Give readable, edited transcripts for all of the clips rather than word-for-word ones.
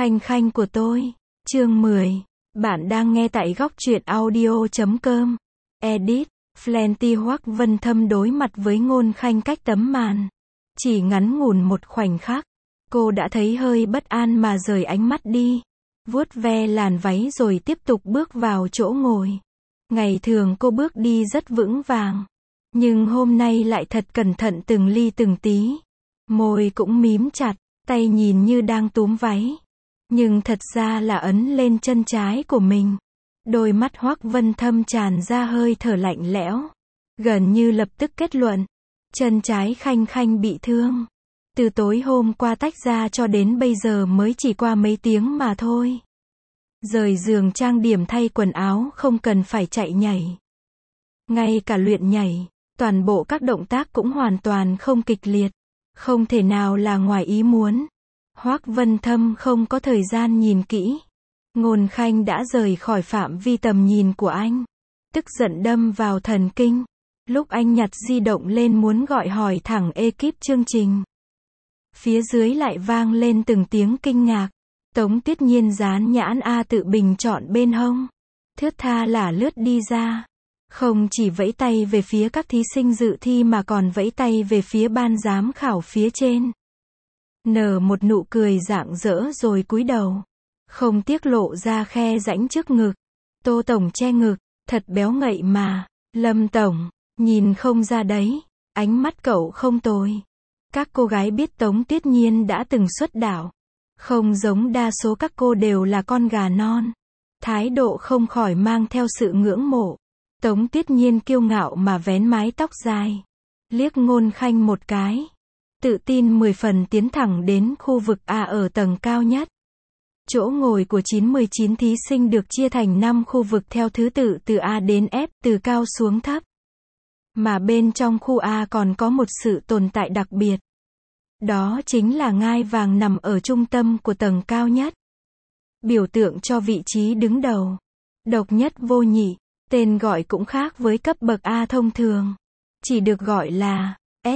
Khanh khanh của tôi. Chương 10. Bạn đang nghe tại góc truyện audio.com. Edit. Plenty Hoắc Vân Thâm đối mặt với Ngôn Khanh cách tấm màn. Chỉ ngắn ngủn một khoảnh khắc, cô đã thấy hơi bất an mà rời ánh mắt đi. Vuốt ve làn váy rồi tiếp tục bước vào chỗ ngồi. Ngày thường cô bước đi rất vững vàng, nhưng hôm nay lại thật cẩn thận từng ly từng tí. Môi cũng mím chặt, tay nhìn như đang túm váy, nhưng thật ra là ấn lên chân trái của mình. Đôi mắt Hoắc Vân Thâm tràn ra hơi thở lạnh lẽo, gần như lập tức kết luận, chân trái Khanh khanh bị thương. Từ tối hôm qua tách ra cho đến bây giờ mới chỉ qua mấy tiếng mà thôi. Rời giường trang điểm thay quần áo không cần phải chạy nhảy. Ngay cả luyện nhảy, toàn bộ các động tác cũng hoàn toàn không kịch liệt. Không thể nào là ngoài ý muốn. Hoắc Vân Thâm không có thời gian nhìn kỹ. Ngôn Khanh đã rời khỏi phạm vi tầm nhìn của anh. Tức giận đâm vào thần kinh. Lúc anh nhặt di động lên muốn gọi hỏi thẳng ekip chương trình, phía dưới lại vang lên từng tiếng kinh ngạc. Tống Tuyết Nhiên dán nhãn A tự bình chọn bên hông, thướt tha là lướt đi ra. Không chỉ vẫy tay về phía các thí sinh dự thi mà còn vẫy tay về phía ban giám khảo phía trên. Nở một nụ cười rạng rỡ rồi cúi đầu, không tiếc lộ ra khe rãnh trước ngực. Tô tổng che ngực, thật béo ngậy mà. Lâm tổng, nhìn không ra đấy, ánh mắt cậu không tồi. Các cô gái biết Tống Tuyết Nhiên đã từng xuất đạo, không giống đa số các cô đều là con gà non. Thái độ không khỏi mang theo sự ngưỡng mộ. Tống Tuyết Nhiên kiêu ngạo mà vén mái tóc dài, liếc Ngôn Khanh một cái, tự tin 10 phần tiến thẳng đến khu vực A ở tầng cao nhất. Chỗ ngồi của 99 thí sinh được chia thành 5 khu vực theo thứ tự từ A đến F, từ cao xuống thấp. Mà bên trong khu A còn có một sự tồn tại đặc biệt. Đó chính là ngai vàng nằm ở trung tâm của tầng cao nhất. Biểu tượng cho vị trí đứng đầu. Độc nhất vô nhị. Tên gọi cũng khác với cấp bậc A thông thường. Chỉ được gọi là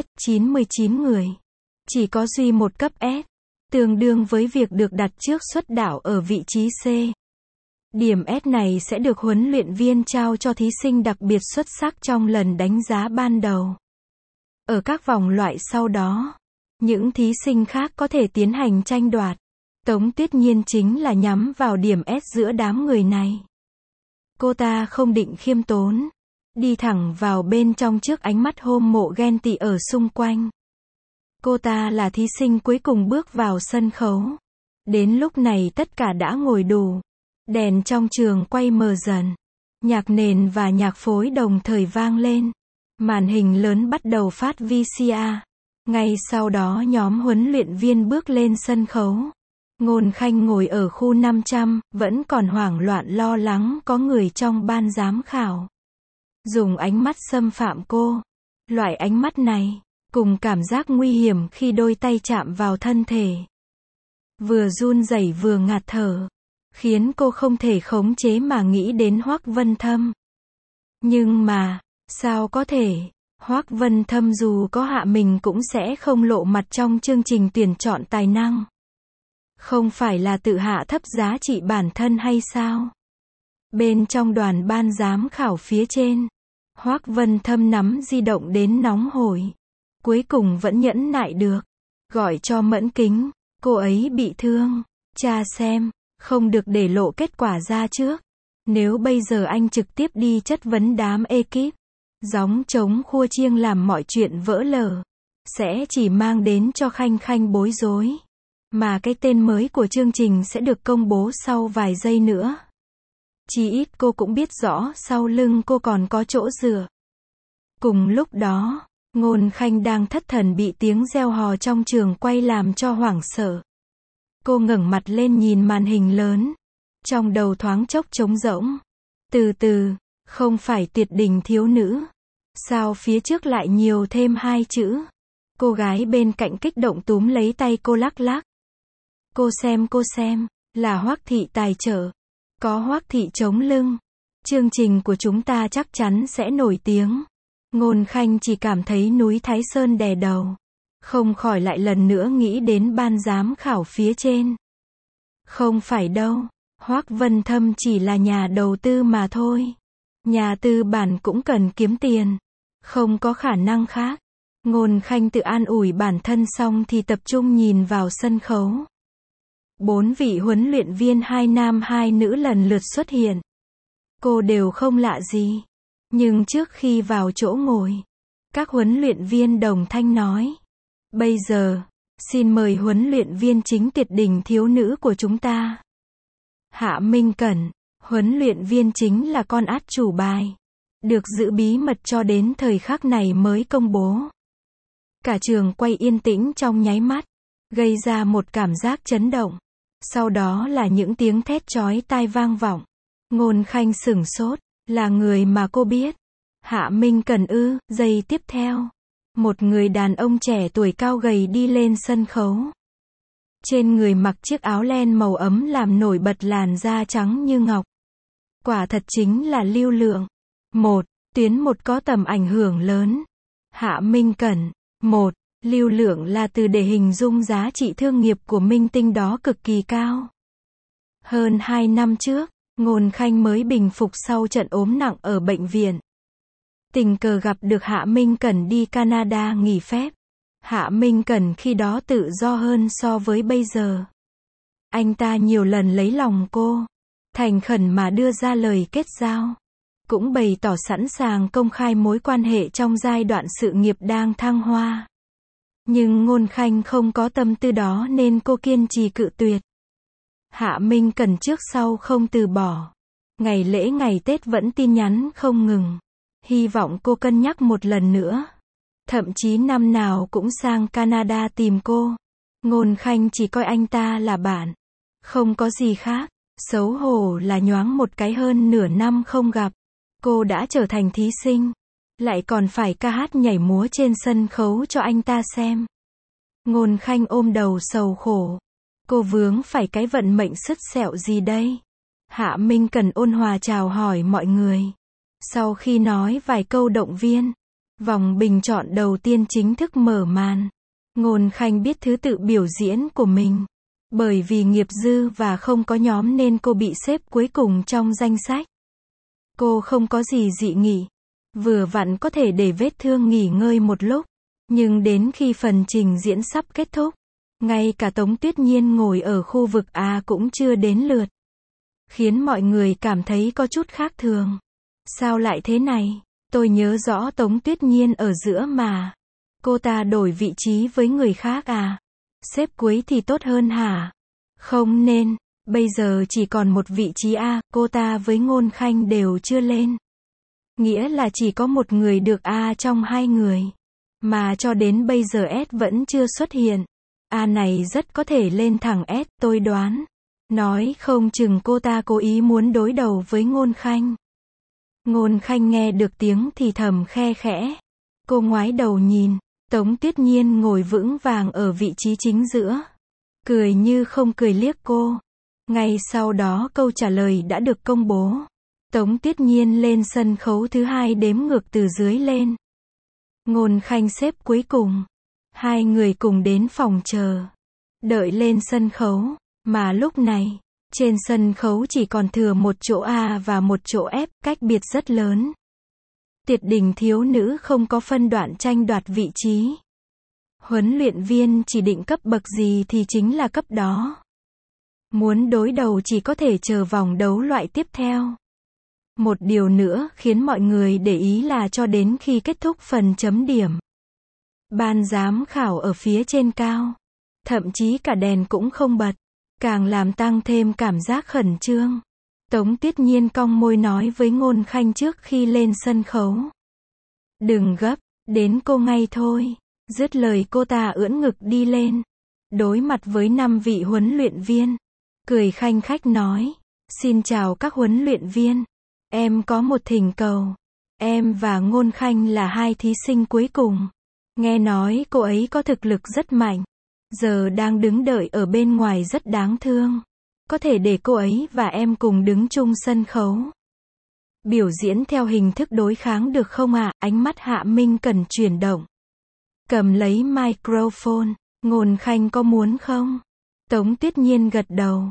S99 người. Chỉ có duy một cấp S, tương đương với việc được đặt trước xuất đạo ở vị trí C. Điểm S này sẽ được huấn luyện viên trao cho thí sinh đặc biệt xuất sắc trong lần đánh giá ban đầu. Ở các vòng loại sau đó, những thí sinh khác có thể tiến hành tranh đoạt. Tống Tuyết Nhiên chính là nhắm vào điểm S giữa đám người này. Cô ta không định khiêm tốn, đi thẳng vào bên trong trước ánh mắt hâm mộ ghen tị ở xung quanh. Cô ta là thí sinh cuối cùng bước vào sân khấu. Đến lúc này tất cả đã ngồi đủ. Đèn trong trường quay mờ dần. Nhạc nền và nhạc phối đồng thời vang lên. Màn hình lớn bắt đầu phát VCR. Ngay sau đó nhóm huấn luyện viên bước lên sân khấu. Ngôn Khanh ngồi ở khu 500, vẫn còn hoảng loạn lo lắng có người trong ban giám khảo dùng ánh mắt xâm phạm cô. Loại ánh mắt này, cùng cảm giác nguy hiểm khi đôi tay chạm vào thân thể, vừa run rẩy vừa ngạt thở, khiến cô không thể khống chế mà nghĩ đến Hoắc Vân Thâm. Nhưng mà, sao có thể? Hoắc Vân Thâm dù có hạ mình cũng sẽ không lộ mặt trong chương trình tuyển chọn tài năng. Không phải là tự hạ thấp giá trị bản thân hay sao? Bên trong đoàn ban giám khảo phía trên, Hoắc Vân Thâm nắm di động đến nóng hổi. Cuối cùng vẫn nhẫn nại được. Gọi cho Mẫn Kính, cô ấy bị thương. Tra xem, không được để lộ kết quả ra trước. Nếu bây giờ anh trực tiếp đi chất vấn đám ekip, gióng trống khua chiêng làm mọi chuyện vỡ lở, sẽ chỉ mang đến cho Khanh khanh bối rối. Mà cái tên mới của chương trình sẽ được công bố sau vài giây nữa. Chỉ ít cô cũng biết rõ sau lưng cô còn có chỗ dựa. Cùng lúc đó, Ngôn Khanh đang thất thần bị tiếng reo hò trong trường quay làm cho hoảng sợ. Cô ngẩng mặt lên nhìn màn hình lớn. Trong đầu thoáng chốc trống rỗng. Từ từ, không phải tuyệt đỉnh thiếu nữ. Sao phía trước lại nhiều thêm 2 chữ? Cô gái bên cạnh kích động túm lấy tay cô lắc lắc. Cô xem, là Hoắc thị tài trợ. Có Hoắc thị chống lưng. Chương trình của chúng ta chắc chắn sẽ nổi tiếng. Ngôn Khanh chỉ cảm thấy núi Thái Sơn đè đầu. Không khỏi lại lần nữa nghĩ đến ban giám khảo phía trên. Không phải đâu. Hoắc Vân Thâm chỉ là nhà đầu tư mà thôi. Nhà tư bản cũng cần kiếm tiền. Không có khả năng khác. Ngôn Khanh tự an ủi bản thân xong thì tập trung nhìn vào sân khấu. 4 vị huấn luyện viên 2 nam 2 nữ lần lượt xuất hiện. Cô đều không lạ gì. Nhưng trước khi vào chỗ ngồi, các huấn luyện viên đồng thanh nói. Bây giờ, xin mời huấn luyện viên chính tuyệt đỉnh thiếu nữ của chúng ta. Hạ Minh Cẩn, huấn luyện viên chính là con át chủ bài. Được giữ bí mật cho đến thời khắc này mới công bố. Cả trường quay yên tĩnh trong nháy mắt, gây ra một cảm giác chấn động. Sau đó là những tiếng thét chói tai vang vọng. Ngôn Khanh sửng sốt, là người mà cô biết. Hạ Minh Cẩn ư? Giây tiếp theo, một người đàn ông trẻ tuổi cao gầy đi lên sân khấu. Trên người mặc chiếc áo len màu ấm làm nổi bật làn da trắng như ngọc. Quả thật chính là Lưu Lượng. Tuyến 1 có tầm ảnh hưởng lớn. Hạ Minh Cẩn. Lưu Lượng là từ để hình dung giá trị thương nghiệp của minh tinh đó cực kỳ cao. Hơn 2 năm trước, Ngôn Khanh mới bình phục sau trận ốm nặng ở bệnh viện. Tình cờ gặp được Hạ Minh Cẩn đi Canada nghỉ phép. Hạ Minh Cẩn khi đó tự do hơn so với bây giờ. Anh ta nhiều lần lấy lòng cô, thành khẩn mà đưa ra lời kết giao. Cũng bày tỏ sẵn sàng công khai mối quan hệ trong giai đoạn sự nghiệp đang thăng hoa. Nhưng Ngôn Khanh không có tâm tư đó nên cô kiên trì cự tuyệt. Hạ Minh Cẩn trước sau không từ bỏ. Ngày lễ ngày Tết vẫn tin nhắn không ngừng. Hy vọng cô cân nhắc một lần nữa. Thậm chí năm nào cũng sang Canada tìm cô. Ngôn Khanh chỉ coi anh ta là bạn. Không có gì khác. Xấu hổ là nhoáng một cái hơn nửa năm không gặp. Cô đã trở thành thí sinh. Lại còn phải ca hát nhảy múa trên sân khấu cho anh ta xem. Ngôn Khanh ôm đầu sầu khổ. Cô vướng phải cái vận mệnh sứt sẹo gì đây? Hạ Minh Cẩn ôn hòa chào hỏi mọi người. Sau khi nói vài câu động viên, vòng bình chọn đầu tiên chính thức mở màn. Ngôn Khanh biết thứ tự biểu diễn của mình. Bởi vì nghiệp dư và không có nhóm nên cô bị xếp cuối cùng trong danh sách. Cô không có gì dị nghị. Vừa vặn có thể để vết thương nghỉ ngơi một lúc. Nhưng đến khi phần trình diễn sắp kết thúc, ngay cả Tống Tuyết Nhiên ngồi ở khu vực A cũng chưa đến lượt. Khiến mọi người cảm thấy có chút khác thường. Sao lại thế này? Tôi nhớ rõ Tống Tuyết Nhiên ở giữa mà. Cô ta đổi vị trí với người khác à? Xếp cuối thì tốt hơn hả? Không nên, bây giờ chỉ còn một vị trí A, cô ta với Ngôn Khanh đều chưa lên. Nghĩa là chỉ có một người được A trong 2 người. Mà cho đến bây giờ S vẫn chưa xuất hiện. A này rất có thể lên thẳng S, tôi đoán. Nói không chừng cô ta cố ý muốn đối đầu với Ngôn Khanh. Ngôn Khanh nghe được tiếng thì thầm khe khẽ. Cô ngoái đầu nhìn, Tống Tuyết Nhiên ngồi vững vàng ở vị trí chính giữa. Cười như không cười liếc cô. Ngay sau đó câu trả lời đã được công bố. Tống Tuyết Nhiên lên sân khấu thứ 2 đếm ngược từ dưới lên. Ngôn Khanh xếp cuối cùng. 2 người cùng đến phòng chờ. Đợi lên sân khấu. Mà lúc này, trên sân khấu chỉ còn thừa một chỗ A và một chỗ F, cách biệt rất lớn. Tuyệt đỉnh thiếu nữ không có phân đoạn tranh đoạt vị trí. Huấn luyện viên chỉ định cấp bậc gì thì chính là cấp đó. Muốn đối đầu chỉ có thể chờ vòng đấu loại tiếp theo. Một điều nữa khiến mọi người để ý là cho đến khi kết thúc phần chấm điểm, ban giám khảo ở phía trên cao, thậm chí cả đèn cũng không bật, càng làm tăng thêm cảm giác khẩn trương. Tống Tuyết Nhiên cong môi nói với Ngôn Khanh trước khi lên sân khấu. Đừng gấp, đến cô ngay thôi. Dứt lời cô ta ưỡn ngực đi lên. Đối mặt với 5 vị huấn luyện viên. Cười khanh khách nói. Xin chào các huấn luyện viên. Em có một thỉnh cầu. Em và Ngôn Khanh là 2 thí sinh cuối cùng. Nghe nói cô ấy có thực lực rất mạnh. Giờ đang đứng đợi ở bên ngoài rất đáng thương. Có thể để cô ấy và em cùng đứng chung sân khấu. Biểu diễn theo hình thức đối kháng được không ạ? Ánh mắt Hạ Minh Cẩn chuyển động. Cầm lấy microphone. Ngôn Khanh có muốn không? Tống Tuyết Nhiên gật đầu.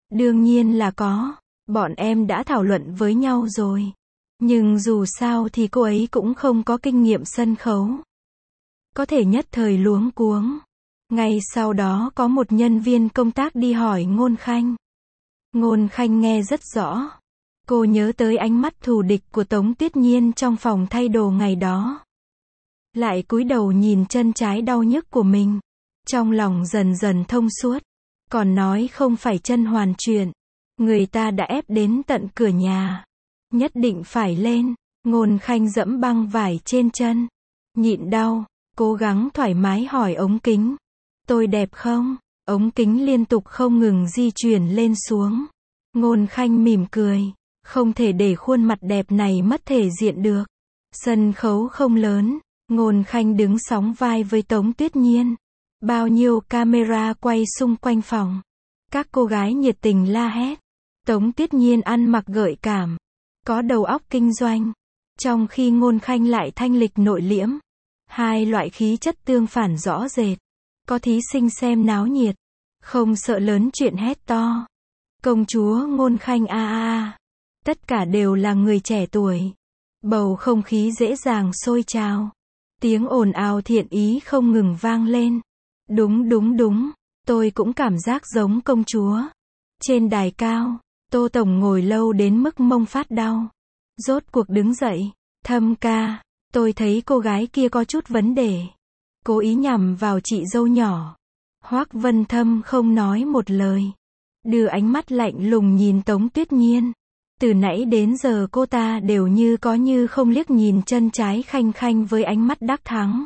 Đương nhiên là có. Bọn em đã thảo luận với nhau rồi. Nhưng dù sao thì cô ấy cũng không có kinh nghiệm sân khấu. Có thể nhất thời luống cuống. Ngay sau đó có một nhân viên công tác đi hỏi Ngôn Khanh. Ngôn Khanh nghe rất rõ. Cô nhớ tới ánh mắt thù địch của Tống Tuyết Nhiên trong phòng thay đồ ngày đó. Lại cúi đầu nhìn chân trái đau nhức của mình. Trong lòng dần dần thông suốt. Còn nói không phải chân hoàn chuyện. Người ta đã ép đến tận cửa nhà. Nhất định phải lên. Ngôn Khanh dẫm băng vải trên chân. Nhịn đau. Cố gắng thoải mái hỏi ống kính. Tôi đẹp không? Ống kính liên tục không ngừng di chuyển lên xuống. Ngôn Khanh mỉm cười. Không thể để khuôn mặt đẹp này mất thể diện được. Sân khấu không lớn. Ngôn Khanh đứng sóng vai với Tống Tuyết Nhiên. Bao nhiêu camera quay xung quanh phòng. Các cô gái nhiệt tình la hét. Tống Tuyết Nhiên ăn mặc gợi cảm. Có đầu óc kinh doanh. Trong khi Ngôn Khanh lại thanh lịch nội liễm. Hai loại khí chất tương phản rõ rệt. Có thí sinh xem náo nhiệt. Không sợ lớn chuyện hét to. Công chúa Ngôn Khanh a a a. Tất cả đều là người trẻ tuổi. Bầu không khí dễ dàng sôi trào. Tiếng ồn ào thiện ý không ngừng vang lên. Đúng đúng đúng. Tôi cũng cảm giác giống công chúa. Trên đài cao, Tô Tổng ngồi lâu đến mức mông phát đau. Rốt cuộc đứng dậy. Thâm ca. Tôi thấy cô gái kia có chút vấn đề. Cố ý nhằm vào chị dâu nhỏ. Hoắc Vân Thâm không nói một lời. Đưa ánh mắt lạnh lùng nhìn Tống Tuyết Nhiên. Từ nãy đến giờ cô ta đều như có như không liếc nhìn chân trái Khanh Khanh với ánh mắt đắc thắng.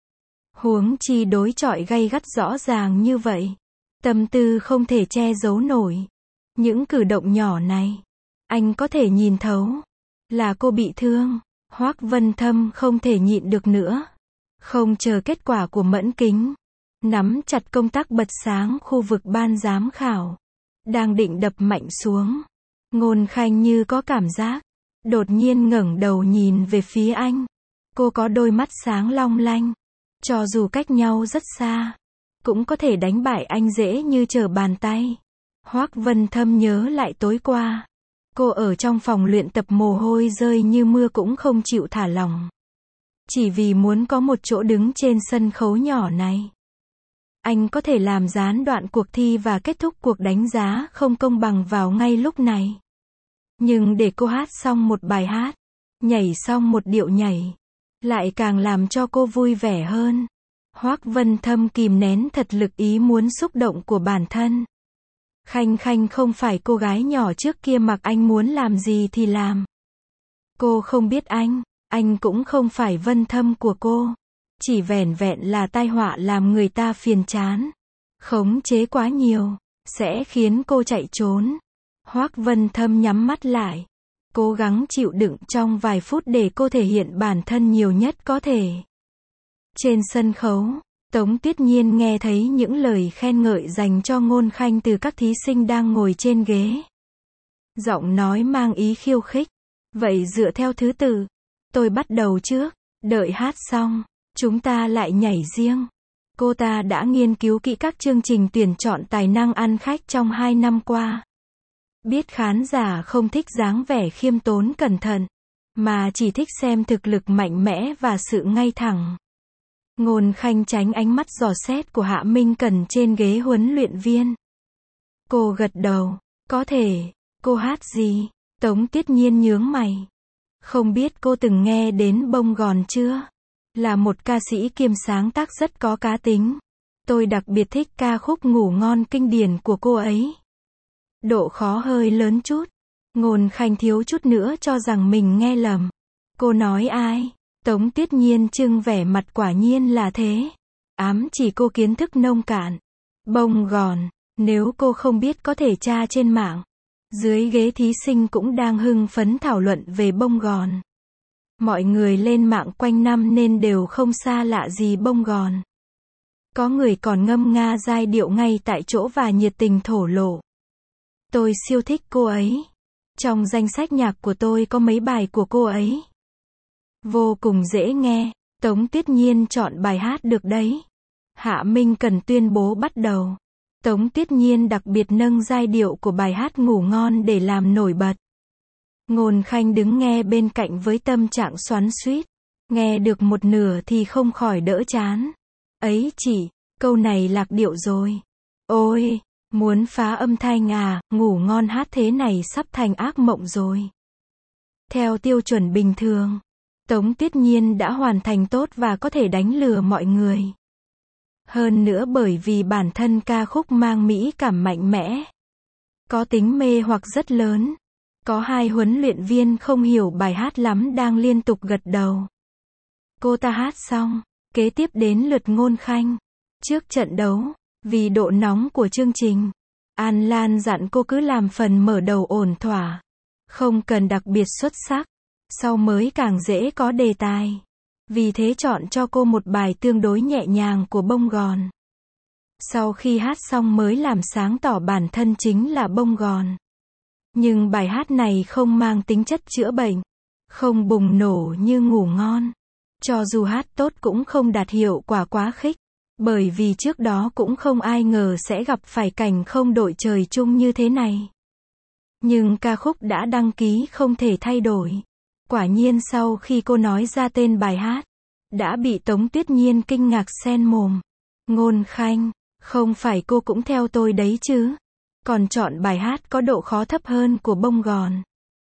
Huống chi đối chọi gay gắt rõ ràng như vậy. Tâm tư không thể che giấu nổi. Những cử động nhỏ này, anh có thể nhìn thấu. Là cô bị thương. Hoắc Vân Thâm không thể nhịn được nữa. Không chờ kết quả của mẫn kính. Nắm chặt công tắc bật sáng khu vực ban giám khảo. Đang định đập mạnh xuống. Ngôn Khanh như có cảm giác. Đột nhiên ngẩng đầu nhìn về phía anh. Cô có đôi mắt sáng long lanh. Cho dù cách nhau rất xa. Cũng có thể đánh bại anh dễ như trở bàn tay. Hoắc Vân Thâm nhớ lại tối qua. Cô ở trong phòng luyện tập mồ hôi rơi như mưa cũng không chịu thả lỏng. Chỉ vì muốn có một chỗ đứng trên sân khấu nhỏ này. Anh có thể làm gián đoạn cuộc thi và kết thúc cuộc đánh giá không công bằng vào ngay lúc này. Nhưng để cô hát xong một bài hát, nhảy xong một điệu nhảy, lại càng làm cho cô vui vẻ hơn. Hoắc Vân Thâm kìm nén thật lực ý muốn xúc động của bản thân. Khanh Khanh không phải cô gái nhỏ trước kia mặc anh muốn làm gì thì làm. Cô không biết anh cũng không phải Vân Thâm của cô. Chỉ vẻn vẹn là tai họa làm người ta phiền chán. Khống chế quá nhiều, sẽ khiến cô chạy trốn. Hoắc Vân Thâm nhắm mắt lại. Cố gắng chịu đựng trong vài phút để cô thể hiện bản thân nhiều nhất có thể. Trên sân khấu, Tống Tuyết Nhiên nghe thấy những lời khen ngợi dành cho Ngôn Khanh từ các thí sinh đang ngồi trên ghế. Giọng nói mang ý khiêu khích. Vậy dựa theo thứ tự, tôi bắt đầu trước, đợi hát xong, chúng ta lại nhảy riêng. Cô ta đã nghiên cứu kỹ các chương trình tuyển chọn tài năng ăn khách trong 2 năm qua. Biết khán giả không thích dáng vẻ khiêm tốn cẩn thận, mà chỉ thích xem thực lực mạnh mẽ và sự ngay thẳng. Ngôn Khanh tránh ánh mắt dò xét của Hạ Minh Cần trên ghế huấn luyện viên. Cô gật đầu, có thể. Cô hát gì? Tống Tuyết Nhiên nhướng mày. Không biết cô từng nghe đến Bông Gòn chưa? Là một ca sĩ kiêm sáng tác rất có cá tính. Tôi đặc biệt thích ca khúc Ngủ Ngon kinh điển của cô ấy. Độ khó hơi lớn chút. Ngôn Khanh thiếu chút nữa cho rằng mình nghe lầm. Cô nói ai? Tống Tuyết Nhiên trưng vẻ mặt quả nhiên là thế. Ám chỉ cô kiến thức nông cạn. Bông Gòn, nếu cô không biết có thể tra trên mạng. Dưới ghế thí sinh cũng đang hưng phấn thảo luận về Bông Gòn. Mọi người lên mạng quanh năm nên đều không xa lạ gì Bông Gòn. Có người còn ngâm nga giai điệu ngay tại chỗ và nhiệt tình thổ lộ. Tôi siêu thích cô ấy. Trong danh sách nhạc của tôi có mấy bài của cô ấy. Vô cùng dễ nghe. Tống Tuyết Nhiên chọn bài hát được đấy. Hạ Minh Cần tuyên bố bắt đầu. Tống Tuyết Nhiên đặc biệt nâng giai điệu của bài hát Ngủ Ngon để làm nổi bật. Ngôn Khanh đứng nghe bên cạnh với tâm trạng xoắn xuýt. Nghe được một nửa thì không khỏi đỡ chán. Ấy chị, câu này lạc điệu rồi. Ôi, muốn phá âm thanh à, Ngủ Ngon hát thế này sắp thành ác mộng rồi. Theo tiêu chuẩn bình thường, Tống Tuyết Nhiên đã hoàn thành tốt và có thể đánh lừa mọi người. Hơn nữa bởi vì bản thân ca khúc mang mỹ cảm mạnh mẽ, có tính mê hoặc rất lớn. Có hai huấn luyện viên không hiểu bài hát lắm đang liên tục gật đầu. Cô ta hát xong, kế tiếp đến lượt Ngôn Khanh. Trước trận đấu, vì độ nóng của chương trình, An Lan dặn cô cứ làm phần mở đầu ổn thỏa, không cần đặc biệt xuất sắc, sau mới càng dễ có đề tài. Vì thế chọn cho cô một bài tương đối nhẹ nhàng của Bông Gòn. Sau khi hát xong mới làm sáng tỏ bản thân chính là Bông Gòn. Nhưng bài hát này không mang tính chất chữa bệnh, không bùng nổ như Ngủ Ngon. Cho dù hát tốt cũng không đạt hiệu quả quá khích, bởi vì trước đó cũng không ai ngờ sẽ gặp phải cảnh không đội trời chung như thế này. Nhưng ca khúc đã đăng ký không thể thay đổi. Quả nhiên sau khi cô nói ra tên bài hát, đã bị Tống Tuyết Nhiên kinh ngạc sen mồm. Ngôn Khanh, không phải cô cũng theo tôi đấy chứ? Còn chọn bài hát có độ khó thấp hơn của Bông Gòn.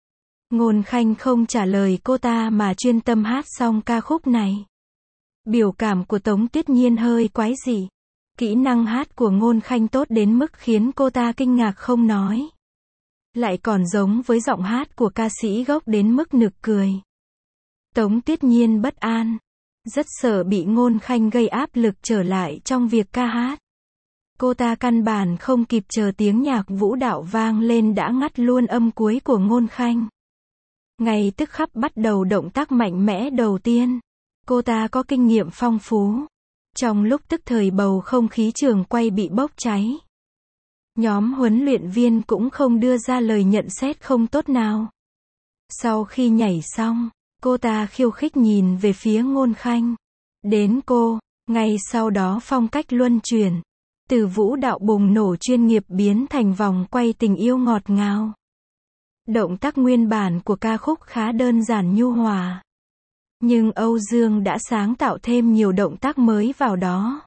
Ngôn Khanh không trả lời cô ta mà chuyên tâm hát xong ca khúc này. Biểu cảm của Tống Tuyết Nhiên hơi quái dị. Kỹ năng hát của Ngôn Khanh tốt đến mức khiến cô ta kinh ngạc không nói. Lại còn giống với giọng hát của ca sĩ gốc đến mức nực cười. Tống Tuyết Nhiên bất an, rất sợ bị Ngôn Khanh gây áp lực trở lại trong việc ca hát. Cô ta căn bản không kịp chờ tiếng nhạc vũ đạo vang lên đã ngắt luôn âm cuối của Ngôn Khanh. Ngay tức khắc bắt đầu động tác mạnh mẽ đầu tiên. Cô ta có kinh nghiệm phong phú. Trong lúc tức thời bầu không khí trường quay bị bốc cháy, nhóm huấn luyện viên cũng không đưa ra lời nhận xét không tốt nào. Sau khi nhảy xong, cô ta khiêu khích nhìn về phía Ngôn Khanh. Đến cô, ngay sau đó phong cách luân chuyển. Từ vũ đạo bùng nổ chuyên nghiệp biến thành vòng quay tình yêu ngọt ngào. Động tác nguyên bản của ca khúc khá đơn giản nhu hòa. Nhưng Âu Dương đã sáng tạo thêm nhiều động tác mới vào đó,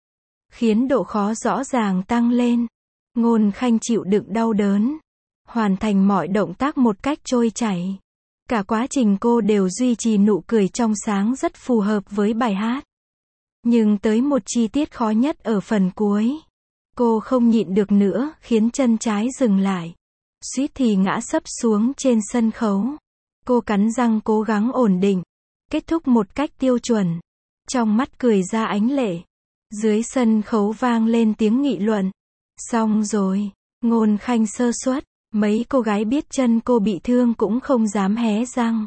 khiến độ khó rõ ràng tăng lên. Ngôn Khanh chịu đựng đau đớn, hoàn thành mọi động tác một cách trôi chảy. Cả quá trình cô đều duy trì nụ cười trong sáng rất phù hợp với bài hát. Nhưng tới một chi tiết khó nhất ở phần cuối, cô không nhịn được nữa, khiến chân trái dừng lại. Suýt thì ngã sấp xuống trên sân khấu. Cô cắn răng cố gắng ổn định, kết thúc một cách tiêu chuẩn. Trong mắt cười ra ánh lệ. Dưới sân khấu vang lên tiếng nghị luận. Xong rồi, Ngôn Khanh sơ suất, mấy cô gái biết chân cô bị thương cũng không dám hé răng.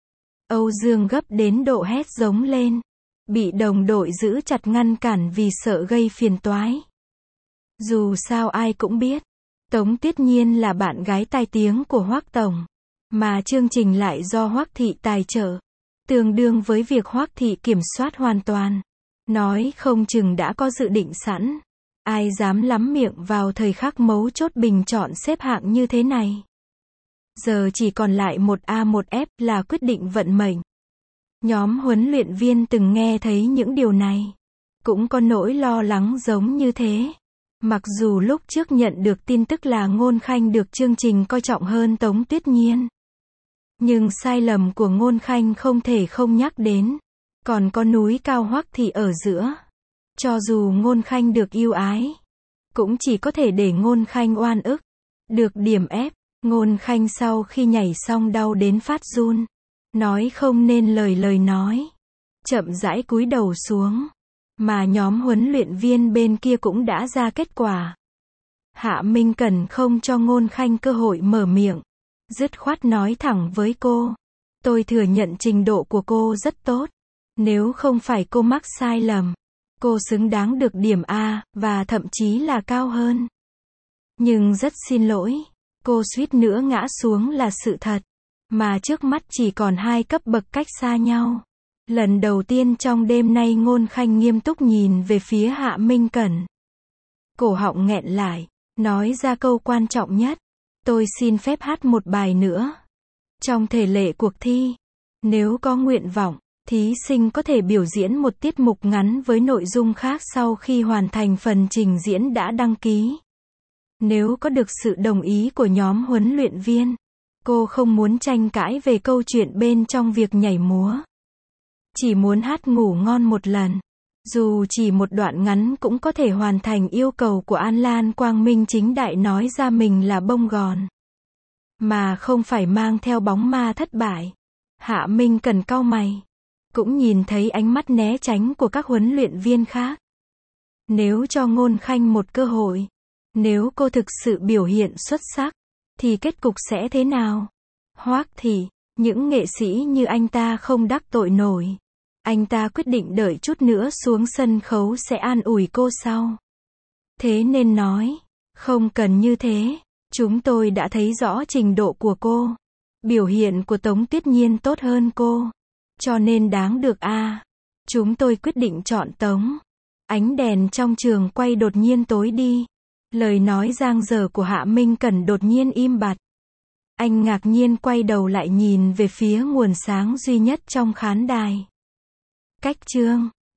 Âu Dương gấp đến độ hét giống lên. Bị đồng đội giữ chặt ngăn cản vì sợ gây phiền toái. Dù sao ai cũng biết, Tống Tuyết Nhiên là bạn gái tai tiếng của Hoắc Tổng, mà chương trình lại do Hoắc Thị tài trợ, tương đương với việc Hoắc Thị kiểm soát hoàn toàn. Nói không chừng đã có dự định sẵn. Ai dám lắm miệng vào thời khắc mấu chốt bình chọn xếp hạng như thế này. Giờ chỉ còn lại một A một F là quyết định vận mệnh. Nhóm huấn luyện viên từng nghe thấy những điều này, cũng có nỗi lo lắng giống như thế. Mặc dù lúc trước nhận được tin tức là Ngôn Khanh được chương trình coi trọng hơn Tống Tuyết Nhiên. Nhưng sai lầm của Ngôn Khanh không thể không nhắc đến. Còn có núi cao Hoắc Thị ở giữa. Cho dù Ngôn Khanh được yêu ái, cũng chỉ có thể để Ngôn Khanh oan ức. Được điểm ép, Ngôn Khanh sau khi nhảy xong đau đến phát run. Nói không nên lời nói. Chậm rãi cúi đầu xuống. Mà nhóm huấn luyện viên bên kia cũng đã ra kết quả. Hạ Minh Cẩn không cho Ngôn Khanh cơ hội mở miệng. Dứt khoát nói thẳng với cô. Tôi thừa nhận trình độ của cô rất tốt. Nếu không phải cô mắc sai lầm, cô xứng đáng được điểm A, và thậm chí là cao hơn. Nhưng rất xin lỗi, cô suýt nữa ngã xuống là sự thật. Mà trước mắt chỉ còn 2 cấp bậc cách xa nhau. Lần đầu tiên trong đêm nay Ngôn Khanh nghiêm túc nhìn về phía Hạ Minh Cẩn. Cổ họng nghẹn lại, nói ra câu quan trọng nhất. Tôi xin phép hát một bài nữa. Trong thể lệ cuộc thi, nếu có nguyện vọng, thí sinh có thể biểu diễn một tiết mục ngắn với nội dung khác sau khi hoàn thành phần trình diễn đã đăng ký. Nếu có được sự đồng ý của nhóm huấn luyện viên, cô không muốn tranh cãi về câu chuyện bên trong việc nhảy múa. Chỉ muốn hát ngủ ngon một lần. Dù chỉ một đoạn ngắn cũng có thể hoàn thành yêu cầu của An Lan quang minh chính đại nói ra mình là bông gòn. Mà không phải mang theo bóng ma thất bại. Hạ Minh Cần cau mày. Cũng nhìn thấy ánh mắt né tránh của các huấn luyện viên khác. Nếu cho Ngôn Khanh một cơ hội, nếu cô thực sự biểu hiện xuất sắc, thì kết cục sẽ thế nào? Hoắc Thị, những nghệ sĩ như anh ta không đắc tội nổi. Anh ta quyết định đợi chút nữa xuống sân khấu sẽ an ủi cô sau. Thế nên nói, không cần như thế, chúng tôi đã thấy rõ trình độ của cô. Biểu hiện của Tống Tuyết Nhiên tốt hơn cô. Cho nên đáng được a. Chúng tôi quyết định chọn Tống. Ánh đèn trong trường quay đột nhiên tối đi. Lời nói dang dở của Hạ Minh Cẩn đột nhiên im bặt. Anh ngạc nhiên quay đầu lại nhìn về phía nguồn sáng duy nhất trong khán đài. Cách chương